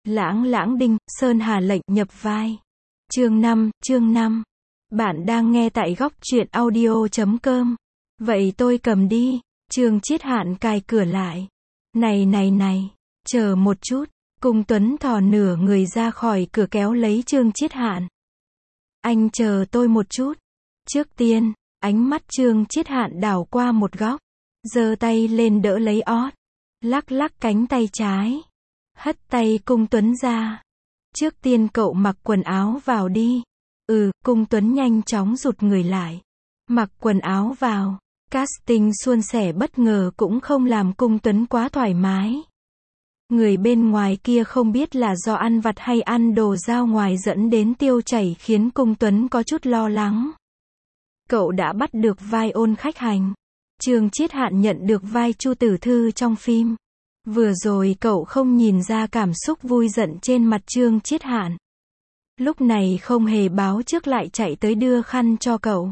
Lãng lãng đinh, Sơn Hà lệnh nhập vai. Chương 5. Bạn đang nghe tại góc truyện audio.com. Vậy tôi cầm đi. Trương Chiết Hạn cài cửa lại. Này, chờ một chút. Cung Tuấn thò nửa người ra khỏi cửa kéo lấy Trương Chiết Hạn. Anh chờ tôi một chút. Trước tiên, ánh mắt Trương Chiết Hạn đảo qua một góc. Giơ tay lên đỡ lấy ót. Lắc lắc cánh tay trái. Hất tay Cung Tuấn ra. Trước tiên cậu mặc quần áo vào đi. Cung Tuấn nhanh chóng rụt người lại. Mặc quần áo vào. Casting suôn sẻ bất ngờ cũng không làm Cung Tuấn quá thoải mái. Người bên ngoài kia không biết là do ăn vặt hay ăn đồ dao ngoài dẫn đến tiêu chảy khiến Cung Tuấn có chút lo lắng. Cậu đã bắt được vai Ôn Khách Hành. Trương Chiết Hạn nhận được vai Chu Tử Thư trong phim. Vừa rồi cậu không nhìn ra cảm xúc vui giận trên mặt Trương Chiết Hạn. Lúc này không hề báo trước lại chạy tới đưa khăn cho cậu.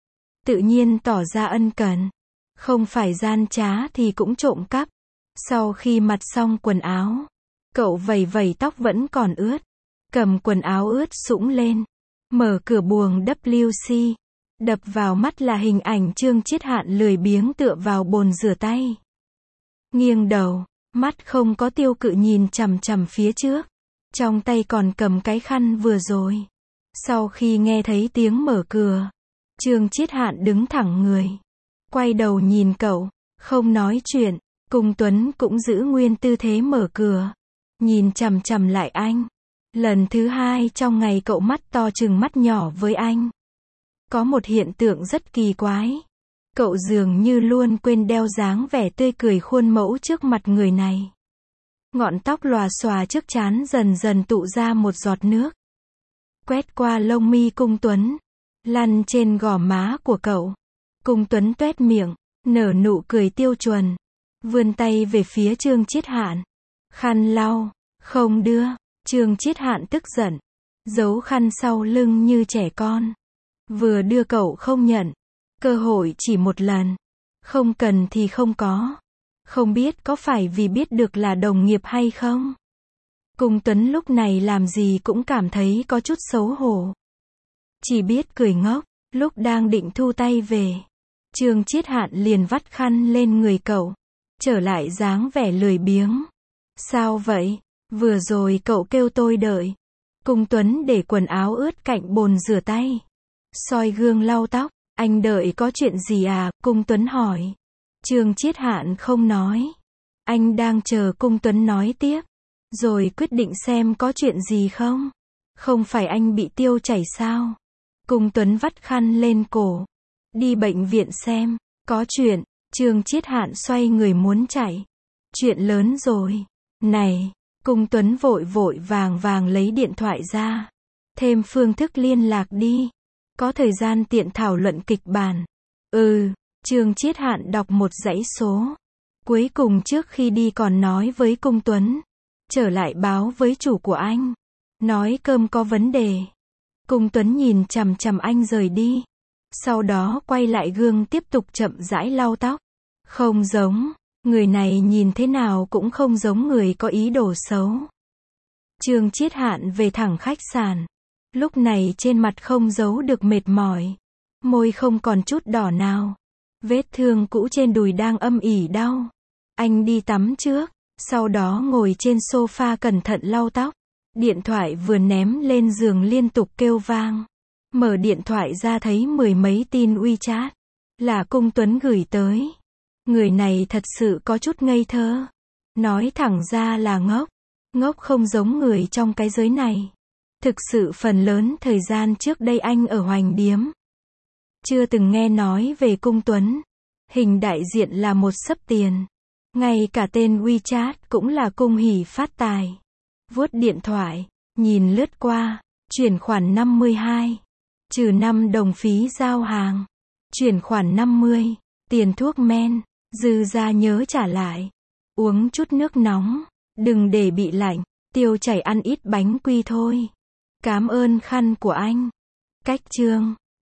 Tự nhiên tỏ ra ân cần. Không phải gian trá thì cũng trộm cắp. Sau khi mặc xong quần áo, cậu vẩy vẩy tóc vẫn còn ướt. Cầm quần áo ướt sũng lên. Mở cửa buồng WC. Đập vào mắt là hình ảnh Trương Chiết Hạn lười biếng tựa vào bồn rửa tay. Nghiêng đầu, mắt không có tiêu cự nhìn chằm chằm phía trước. Trong tay còn cầm cái khăn vừa rồi. Sau khi nghe thấy tiếng mở cửa, Trương Chiết Hạn đứng thẳng người. Quay đầu nhìn cậu, không nói chuyện. Cung Tuấn cũng giữ nguyên tư thế mở cửa. Nhìn chằm chằm lại anh. Lần thứ hai trong ngày cậu mắt to chừng mắt nhỏ với anh. Có một hiện tượng rất kỳ quái. Cậu dường như luôn quên đeo dáng vẻ tươi cười khuôn mẫu trước mặt người này. Ngọn tóc lòa xòa trước trán dần dần tụ ra một giọt nước. Quét qua lông mi Cung Tuấn. Lăn trên gò má của cậu. Cung Tuấn tuét miệng, nở nụ cười tiêu chuẩn. Vươn tay về phía Trương Chiết Hạn. Khăn lau, không đưa. Trương Chiết Hạn tức giận. Giấu khăn sau lưng như trẻ con. Vừa đưa cậu không nhận. Cơ hội chỉ một lần. Không cần thì không có. Không biết có phải vì biết được là đồng nghiệp hay không? Cung Tuấn lúc này làm gì cũng cảm thấy có chút xấu hổ. Chỉ biết cười ngốc. Lúc đang định thu tay về, Trương Chiết Hạn liền vắt khăn lên người cậu. Trở lại dáng vẻ lười biếng. Sao vậy? Vừa rồi cậu kêu tôi đợi. Cung Tuấn để quần áo ướt cạnh bồn rửa tay. Soi gương lau tóc. Anh đợi có chuyện gì à? Cung Tuấn hỏi. Trương Chiết Hạn không nói. Anh đang chờ Cung Tuấn nói tiếp. Rồi quyết định xem có chuyện gì không. Không phải anh bị tiêu chảy sao? Cung Tuấn vắt khăn lên cổ. Đi bệnh viện xem. Có chuyện. Trương Chiết Hạn xoay người muốn chạy. Chuyện lớn rồi. Này. Cung Tuấn vội vội vàng lấy điện thoại ra. Thêm phương thức liên lạc đi. Có thời gian tiện thảo luận kịch bản. Trương Chiết Hạn đọc một dãy số. Cuối cùng trước khi đi còn nói với Cung Tuấn. Trở lại báo với chủ của anh. Nói cơm có vấn đề. Cung Tuấn nhìn chằm chằm anh rời đi. Sau đó quay lại gương tiếp tục chậm rãi lau tóc. Không giống. Người này nhìn thế nào cũng không giống người có ý đồ xấu. Trương Chiết Hạn về thẳng khách sạn. Lúc này trên mặt không giấu được mệt mỏi. Môi không còn chút đỏ nào. Vết thương cũ trên đùi đang âm ỉ đau. Anh đi tắm trước. Sau đó ngồi trên sofa cẩn thận lau tóc. Điện thoại vừa ném lên giường liên tục kêu vang. Mở điện thoại ra thấy mười mấy tin WeChat. Là Cung Tuấn gửi tới. Người này thật sự có chút ngây thơ. Nói thẳng ra là ngốc. Ngốc không giống người trong cái giới này. Thực sự phần lớn thời gian trước đây anh ở Hoành Điếm. Chưa từng nghe nói về Cung Tuấn. Hình đại diện là một xấp tiền. Ngay cả tên WeChat cũng là Cung Hỷ Phát Tài. Vuốt điện thoại, nhìn lướt qua. Chuyển khoản 52. Trừ 5 đồng phí giao hàng. Chuyển khoản 50. Tiền thuốc men. Dư ra nhớ trả lại. Uống chút nước nóng. Đừng để bị lạnh. Tiêu chảy ăn ít bánh quy thôi. Cảm ơn khăn của anh. Cách chương.